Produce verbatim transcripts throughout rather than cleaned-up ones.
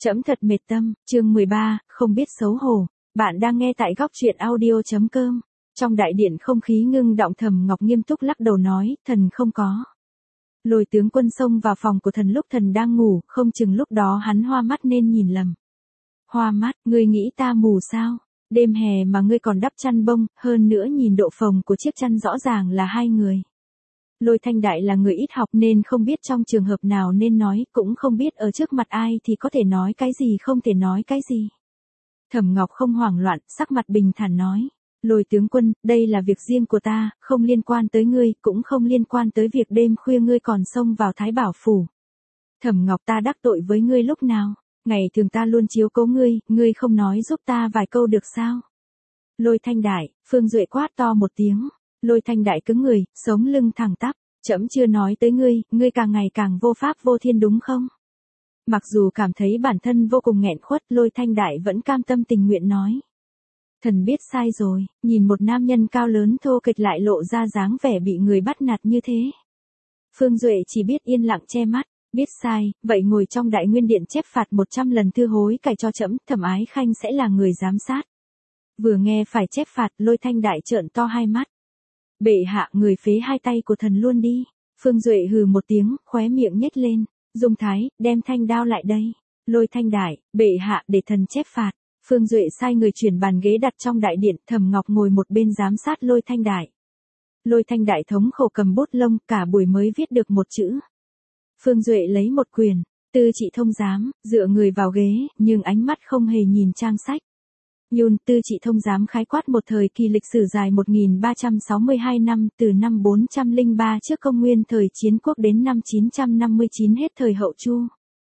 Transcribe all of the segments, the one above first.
Trẫm thật mệt tâm, chương mười ba, không biết xấu hổ. Bạn đang nghe tại góc truyện audio chấm com. Trong đại điện không khí ngưng động, Thẩm Ngọc nghiêm túc lắc đầu nói, thần không có. Lôi tướng quân xông vào phòng của thần lúc thần đang ngủ, không chừng lúc đó hắn hoa mắt nên nhìn lầm. Hoa mắt, ngươi nghĩ ta mù sao? Đêm hè mà ngươi còn đắp chăn bông, hơn nữa nhìn độ phồng của chiếc chăn rõ ràng là hai người. Lôi Thanh Đại là người ít học nên không biết trong trường hợp nào nên nói, cũng không biết ở trước mặt ai thì có thể nói cái gì không thể nói cái gì. Thẩm Ngọc không hoảng loạn, sắc mặt bình thản nói. Lôi tướng quân, đây là việc riêng của ta, không liên quan tới ngươi, cũng không liên quan tới việc đêm khuya ngươi còn xông vào Thái Bảo Phủ. Thẩm Ngọc, ta đắc tội với ngươi lúc nào? Ngày thường ta luôn chiếu cố ngươi, ngươi không nói giúp ta vài câu được sao? Lôi Thanh Đại, Phương Duệ quát to một tiếng. Lôi Thanh Đại cứng người, sống lưng thẳng tắp. Trẫm chưa nói tới ngươi, ngươi càng ngày càng vô pháp vô thiên đúng không? Mặc dù cảm thấy bản thân vô cùng nghẹn khuất, Lôi Thanh Đại vẫn cam tâm tình nguyện nói. Thần biết sai rồi, nhìn một nam nhân cao lớn thô kệch lại lộ ra dáng vẻ bị người bắt nạt như thế. Phương Duệ chỉ biết yên lặng che mắt, biết sai, vậy ngồi trong Đại Nguyên Điện chép phạt một trăm lần thư hối cải cho trẫm, Thẩm Ái Khanh sẽ là người giám sát. Vừa nghe phải chép phạt, Lôi Thanh Đại trợn to hai mắt. Bệ hạ, người phế hai tay của thần luôn đi. Phương Duệ hừ một tiếng, khóe miệng nhếch lên. Dung Thái, đem thanh đao lại đây. Lôi Thanh Đại, bệ hạ để thần chép phạt. Phương Duệ sai người chuyển bàn ghế đặt trong đại điện, Thẩm Ngọc ngồi một bên giám sát Lôi Thanh Đại. Lôi Thanh Đại thống khổ cầm bút lông, cả buổi mới viết được một chữ. Phương Duệ lấy một quyển, Tư Trị Thông Giám, dựa người vào ghế, nhưng ánh mắt không hề nhìn trang sách. Yun, Tư Trị Thông Giám khái quát một thời kỳ lịch sử dài một nghìn ba trăm sáu mươi hai năm, từ năm bốn trăm lẻ ba trước công nguyên thời Chiến Quốc đến năm chín trăm năm mươi chín hết thời Hậu Chu.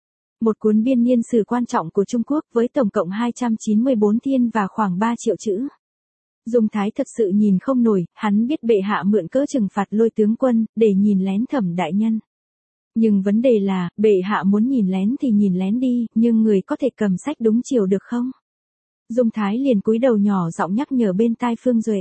Một cuốn biên niên sử quan trọng của Trung Quốc với tổng cộng hai trăm chín mươi bốn thiên và khoảng ba triệu chữ. Dung Thái thật sự nhìn không nổi, hắn biết bệ hạ mượn cớ trừng phạt Lôi tướng quân, để nhìn lén Thẩm đại nhân. Nhưng vấn đề là, bệ hạ muốn nhìn lén thì nhìn lén đi, nhưng người có thể cầm sách đúng chiều được không? Dung Thái liền cúi đầu nhỏ giọng nhắc nhở bên tai Phương Duệ.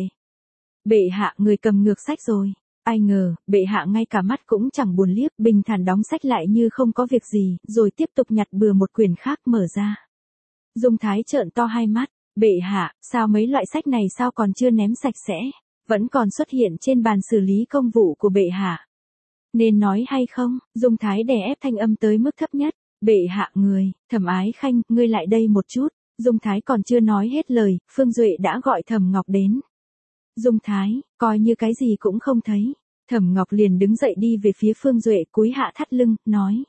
Bệ hạ, người cầm ngược sách rồi. Ai ngờ, bệ hạ ngay cả mắt cũng chẳng buồn liếc, bình thản đóng sách lại như không có việc gì, rồi tiếp tục nhặt bừa một quyển khác mở ra. Dung Thái trợn to hai mắt. Bệ hạ, sao mấy loại sách này sao còn chưa ném sạch sẽ, vẫn còn xuất hiện trên bàn xử lý công vụ của bệ hạ. Nên nói hay không? Dung Thái đè ép thanh âm tới mức thấp nhất. Bệ hạ người, Thẩm Ái Khanh, ngươi lại đây một chút. Dung Thái còn chưa nói hết lời, Phương Duệ đã gọi Thẩm Ngọc đến. Dung Thái, coi như cái gì cũng không thấy. Thẩm Ngọc liền đứng dậy đi về phía Phương Duệ, cúi hạ thắt lưng, nói.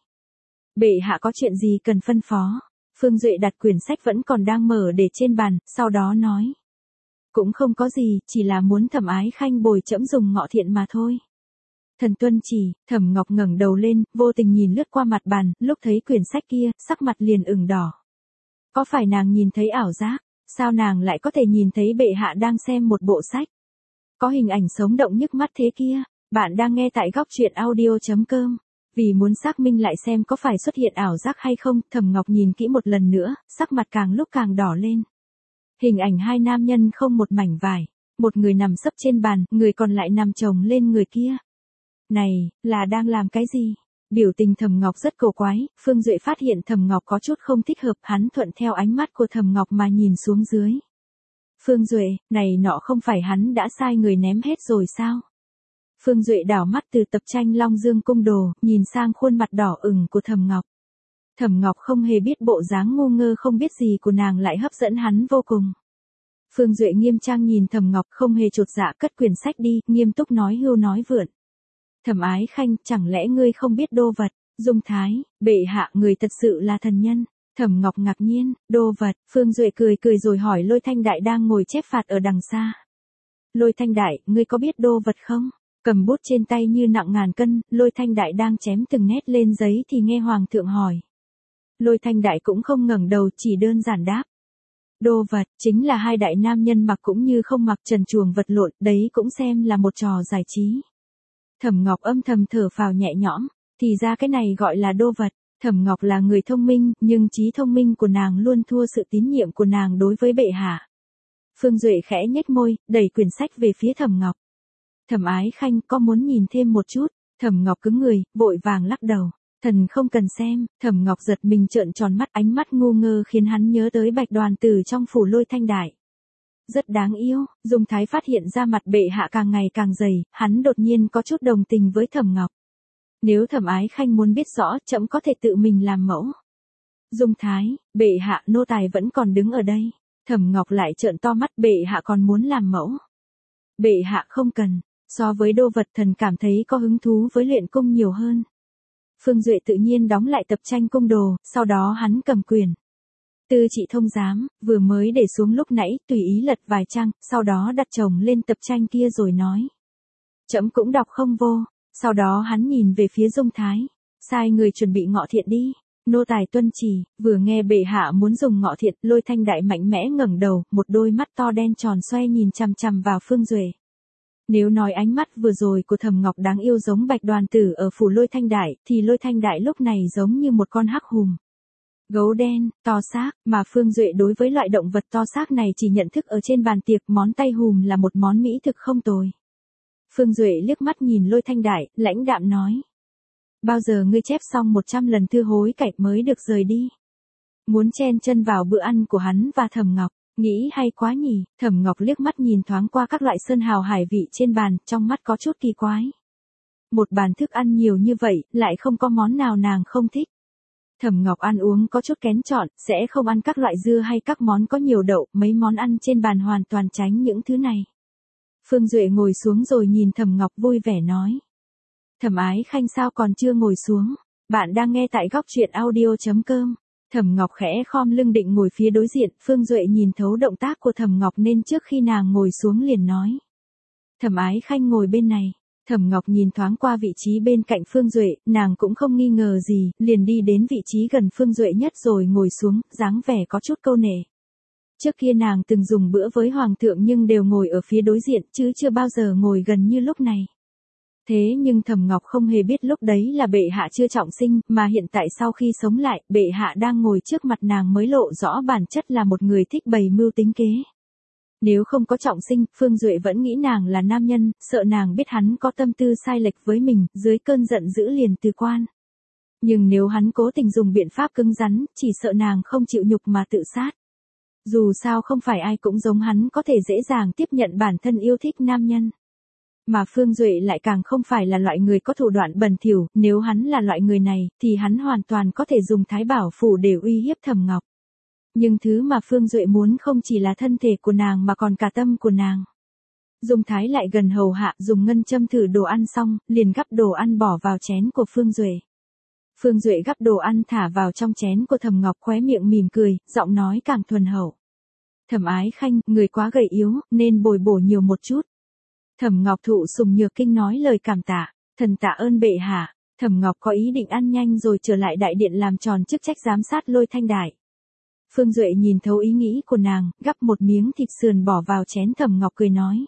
Bệ hạ có chuyện gì cần phân phó? Phương Duệ đặt quyển sách vẫn còn đang mở để trên bàn, sau đó nói. Cũng không có gì, chỉ là muốn Thẩm Ái Khanh bồi trẫm dùng ngọ thiện mà thôi. Thần tuân chỉ. Thẩm Ngọc ngẩng đầu lên, vô tình nhìn lướt qua mặt bàn, lúc thấy quyển sách kia, sắc mặt liền ửng đỏ. Có phải nàng nhìn thấy ảo giác? Sao nàng lại có thể nhìn thấy bệ hạ đang xem một bộ sách? Có hình ảnh sống động nhức mắt thế kia. Bạn đang nghe tại góc truyện audio chấm com. Vì muốn xác minh lại xem có phải xuất hiện ảo giác hay không, Thẩm Ngọc nhìn kỹ một lần nữa, sắc mặt càng lúc càng đỏ lên. Hình ảnh hai nam nhân không một mảnh vải. Một người nằm sấp trên bàn, người còn lại nằm chồng lên người kia. Này, là đang làm cái gì? Biểu tình Thẩm Ngọc rất cổ quái, Phương Duệ phát hiện Thẩm Ngọc có chút không thích hợp, hắn thuận theo ánh mắt của Thẩm Ngọc mà nhìn xuống dưới. Phương Duệ, này nọ không phải hắn đã sai người ném hết rồi sao? Phương Duệ đảo mắt từ tập tranh Long Dương Cung Đồ, nhìn sang khuôn mặt đỏ ửng của Thẩm Ngọc. Thẩm Ngọc không hề biết bộ dáng ngu ngơ không biết gì của nàng lại hấp dẫn hắn vô cùng. Phương Duệ nghiêm trang nhìn Thẩm Ngọc không hề chột dạ cất quyển sách đi, nghiêm túc nói hưu nói vượn. Thẩm Ái Khanh, chẳng lẽ ngươi không biết đô vật? Dung Thái, bệ hạ, người thật sự là thần nhân. Thẩm Ngọc ngạc nhiên, đô vật. Phương Duệ cười cười rồi hỏi Lôi Thanh Đại đang ngồi chép phạt ở đằng xa. Lôi Thanh Đại, ngươi có biết đô vật không? Cầm bút trên tay như nặng ngàn cân, Lôi Thanh Đại đang chém từng nét lên giấy thì nghe Hoàng thượng hỏi. Lôi Thanh Đại cũng không ngẩng đầu, chỉ đơn giản đáp. Đô vật, chính là hai đại nam nhân mặc cũng như không mặc trần truồng vật lộn, đấy cũng xem là một trò giải trí. Thẩm Ngọc âm thầm thở phào nhẹ nhõm, thì ra cái này gọi là đô vật. Thẩm Ngọc là người thông minh, nhưng trí thông minh của nàng luôn thua sự tín nhiệm của nàng đối với bệ hạ. Phương Duệ khẽ nhếch môi, đẩy quyển sách về phía Thẩm Ngọc. Thẩm Ái Khanh, có muốn nhìn thêm một chút? Thẩm Ngọc cứng người, vội vàng lắc đầu. Thần không cần xem, Thẩm Ngọc giật mình trợn tròn mắt, ánh mắt ngu ngơ khiến hắn nhớ tới Bạch Đoàn Tử trong phủ Lôi Thanh Đại. Rất đáng yêu, Dung Thái phát hiện ra mặt bệ hạ càng ngày càng dày, hắn đột nhiên có chút đồng tình với Thẩm Ngọc. Nếu Thẩm Ái Khanh muốn biết rõ, trẫm có thể tự mình làm mẫu. Dung Thái, bệ hạ, nô tài vẫn còn đứng ở đây. Thẩm Ngọc lại trợn to mắt, bệ hạ còn muốn làm mẫu. Bệ hạ không cần, so với đô vật thần cảm thấy có hứng thú với luyện cung nhiều hơn. Phương Duệ tự nhiên đóng lại tập tranh cung đồ, sau đó hắn cầm quyền. Tư trị thông giám, vừa mới để xuống lúc nãy, tùy ý lật vài trang, sau đó đặt chồng lên tập tranh kia rồi nói. Trẫm cũng đọc không vô, sau đó hắn nhìn về phía Dung Thái. Sai người chuẩn bị ngọ thiện đi, nô tài tuân chỉ, vừa nghe bệ hạ muốn dùng ngọ thiện, Lôi Thanh Đại mạnh mẽ ngẩng đầu, một đôi mắt to đen tròn xoay nhìn chằm chằm vào Phương Duệ. Nếu nói ánh mắt vừa rồi của Thẩm Ngọc đáng yêu giống Bạch Đoàn Tử ở phủ Lôi Thanh Đại, thì Lôi Thanh Đại lúc này giống như một con hắc hùm. Gấu đen, to xác, mà Phương Duệ đối với loại động vật to xác này chỉ nhận thức ở trên bàn tiệc, món tay hùm là một món mỹ thực không tồi. Phương Duệ liếc mắt nhìn Lôi Thanh Đại, lãnh đạm nói. Bao giờ ngươi chép xong một trăm lần thư hối cải mới được rời đi? Muốn chen chân vào bữa ăn của hắn và Thẩm Ngọc, nghĩ hay quá nhỉ? Thẩm Ngọc liếc mắt nhìn thoáng qua các loại sơn hào hải vị trên bàn, trong mắt có chút kỳ quái. Một bàn thức ăn nhiều như vậy, lại không có món nào nàng không thích. Thẩm Ngọc ăn uống có chút kén chọn, sẽ không ăn các loại dưa hay các món có nhiều đậu, mấy món ăn trên bàn hoàn toàn tránh những thứ này. Phương Duệ ngồi xuống rồi nhìn Thẩm Ngọc vui vẻ nói. Thẩm Ái Khanh sao còn chưa ngồi xuống? Bạn đang nghe tại góc truyện audio chấm com. Thẩm Ngọc khẽ khom lưng định ngồi phía đối diện, Phương Duệ nhìn thấu động tác của Thẩm Ngọc nên trước khi nàng ngồi xuống liền nói. Thẩm Ái Khanh ngồi bên này. Thẩm Ngọc nhìn thoáng qua vị trí bên cạnh Phương Duệ, nàng cũng không nghi ngờ gì, liền đi đến vị trí gần Phương Duệ nhất rồi ngồi xuống, dáng vẻ có chút câu nể. Trước kia nàng từng dùng bữa với Hoàng thượng nhưng đều ngồi ở phía đối diện, chứ chưa bao giờ ngồi gần như lúc này. Thế nhưng Thẩm Ngọc không hề biết lúc đấy là bệ hạ chưa trọng sinh, mà hiện tại sau khi sống lại, bệ hạ đang ngồi trước mặt nàng mới lộ rõ bản chất là một người thích bày mưu tính kế. Nếu không có trọng sinh, Phương Duệ vẫn nghĩ nàng là nam nhân, sợ nàng biết hắn có tâm tư sai lệch với mình, dưới cơn giận dữ liền từ quan. Nhưng nếu hắn cố tình dùng biện pháp cứng rắn, chỉ sợ nàng không chịu nhục mà tự sát. Dù sao không phải ai cũng giống hắn có thể dễ dàng tiếp nhận bản thân yêu thích nam nhân. Mà Phương Duệ lại càng không phải là loại người có thủ đoạn bẩn thỉu, nếu hắn là loại người này, thì hắn hoàn toàn có thể dùng Thái Bảo Phủ để uy hiếp Thẩm Ngọc. Nhưng thứ mà Phương Duệ muốn không chỉ là thân thể của nàng mà còn cả tâm của nàng. Dung Thái lại gần hầu hạ, dùng ngân châm thử đồ ăn xong, liền gắp đồ ăn bỏ vào chén của Phương Duệ. Phương Duệ gắp đồ ăn thả vào trong chén của Thẩm Ngọc, khóe miệng mỉm cười, giọng nói càng thuần hậu. Thẩm Ái Khanh, người quá gầy yếu, nên bồi bổ nhiều một chút. Thẩm Ngọc thụ sùng nhược kinh nói lời cảm tạ, thần tạ ơn bệ hạ. Thẩm Ngọc có ý định ăn nhanh rồi trở lại đại điện làm tròn chức trách giám sát Lôi Thanh Đại. Phương Duệ nhìn thấu ý nghĩ của nàng, gắp một miếng thịt sườn bỏ vào chén. Thẩm Ngọc cười nói.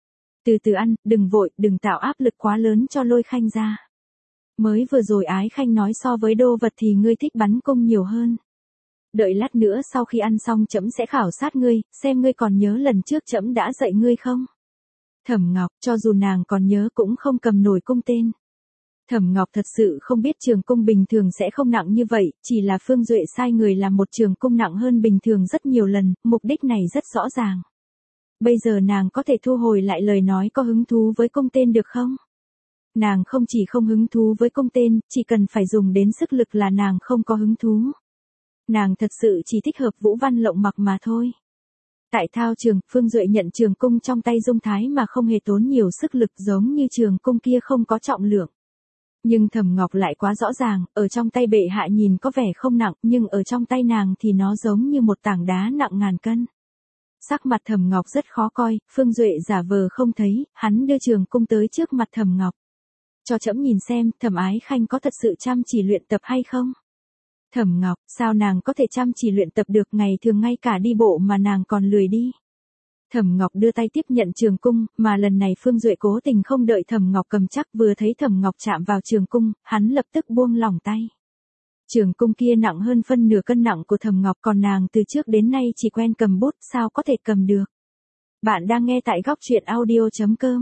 Từ từ ăn, đừng vội, đừng tạo áp lực quá lớn cho Lôi Khanh ra. Mới vừa rồi Ái Khanh nói so với đô vật thì ngươi thích bắn cung nhiều hơn. Đợi lát nữa sau khi ăn xong trẫm sẽ khảo sát ngươi, xem ngươi còn nhớ lần trước trẫm đã dạy ngươi không? Thẩm Ngọc, cho dù nàng còn nhớ cũng không cầm nổi cung tên. Thẩm Ngọc thật sự không biết trường cung bình thường sẽ không nặng như vậy, chỉ là Phương Duệ sai người làm một trường cung nặng hơn bình thường rất nhiều lần, mục đích này rất rõ ràng. Bây giờ nàng có thể thu hồi lại lời nói có hứng thú với cung tên được không? Nàng không chỉ không hứng thú với cung tên, chỉ cần phải dùng đến sức lực là nàng không có hứng thú. Nàng thật sự chỉ thích hợp vũ văn lộng mặc mà thôi. Tại thao trường, Phương Duệ nhận trường cung trong tay Dung Thái mà không hề tốn nhiều sức lực giống như trường cung kia không có trọng lượng. Nhưng Thẩm Ngọc lại quá rõ ràng, ở trong tay bệ hạ nhìn có vẻ không nặng, nhưng ở trong tay nàng thì nó giống như một tảng đá nặng ngàn cân. Sắc mặt Thẩm Ngọc rất khó coi, Phương Duệ giả vờ không thấy, hắn đưa trường cung tới trước mặt Thẩm Ngọc. Cho trẫm nhìn xem, Thẩm Ái Khanh có thật sự chăm chỉ luyện tập hay không? Thẩm Ngọc, sao nàng có thể chăm chỉ luyện tập được, ngày thường ngay cả đi bộ mà nàng còn lười đi. Thẩm Ngọc đưa tay tiếp nhận trường cung, mà lần này Phương Duệ cố tình không đợi Thẩm Ngọc cầm chắc, vừa thấy Thẩm Ngọc chạm vào trường cung, hắn lập tức buông lỏng tay. Trường cung kia nặng hơn phân nửa cân nặng của Thẩm Ngọc, còn nàng từ trước đến nay chỉ quen cầm bút, sao có thể cầm được. Bạn đang nghe tại góc truyện audio chấm com.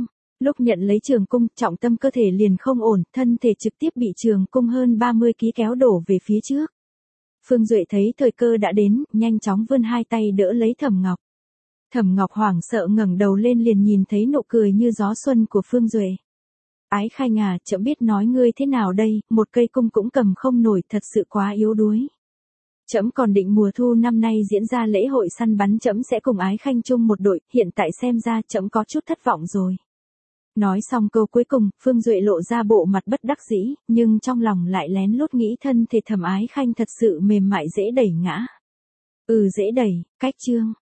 Lúc nhận lấy trường cung, trọng tâm cơ thể liền không ổn, thân thể trực tiếp bị trường cung hơn ba mươi ký kéo đổ về phía trước. Phương Duệ thấy thời cơ đã đến, nhanh chóng vươn hai tay đỡ lấy Thẩm Ngọc. Thẩm Ngọc hoảng sợ ngẩng đầu lên liền nhìn thấy nụ cười như gió xuân của Phương Duệ. Ái Khanh à, trẫm biết nói ngươi thế nào đây, một cây cung cũng cầm không nổi, thật sự quá yếu đuối. Trẫm còn định mùa thu năm nay diễn ra lễ hội săn bắn, trẫm sẽ cùng Ái Khanh chung một đội, hiện tại xem ra trẫm có chút thất vọng rồi. Nói xong câu cuối cùng, Phương Duệ lộ ra bộ mặt bất đắc dĩ, nhưng trong lòng lại lén lút nghĩ thân thể Thẩm Ái Khanh thật sự mềm mại dễ đẩy ngã. Ừ, dễ đẩy, cách chương.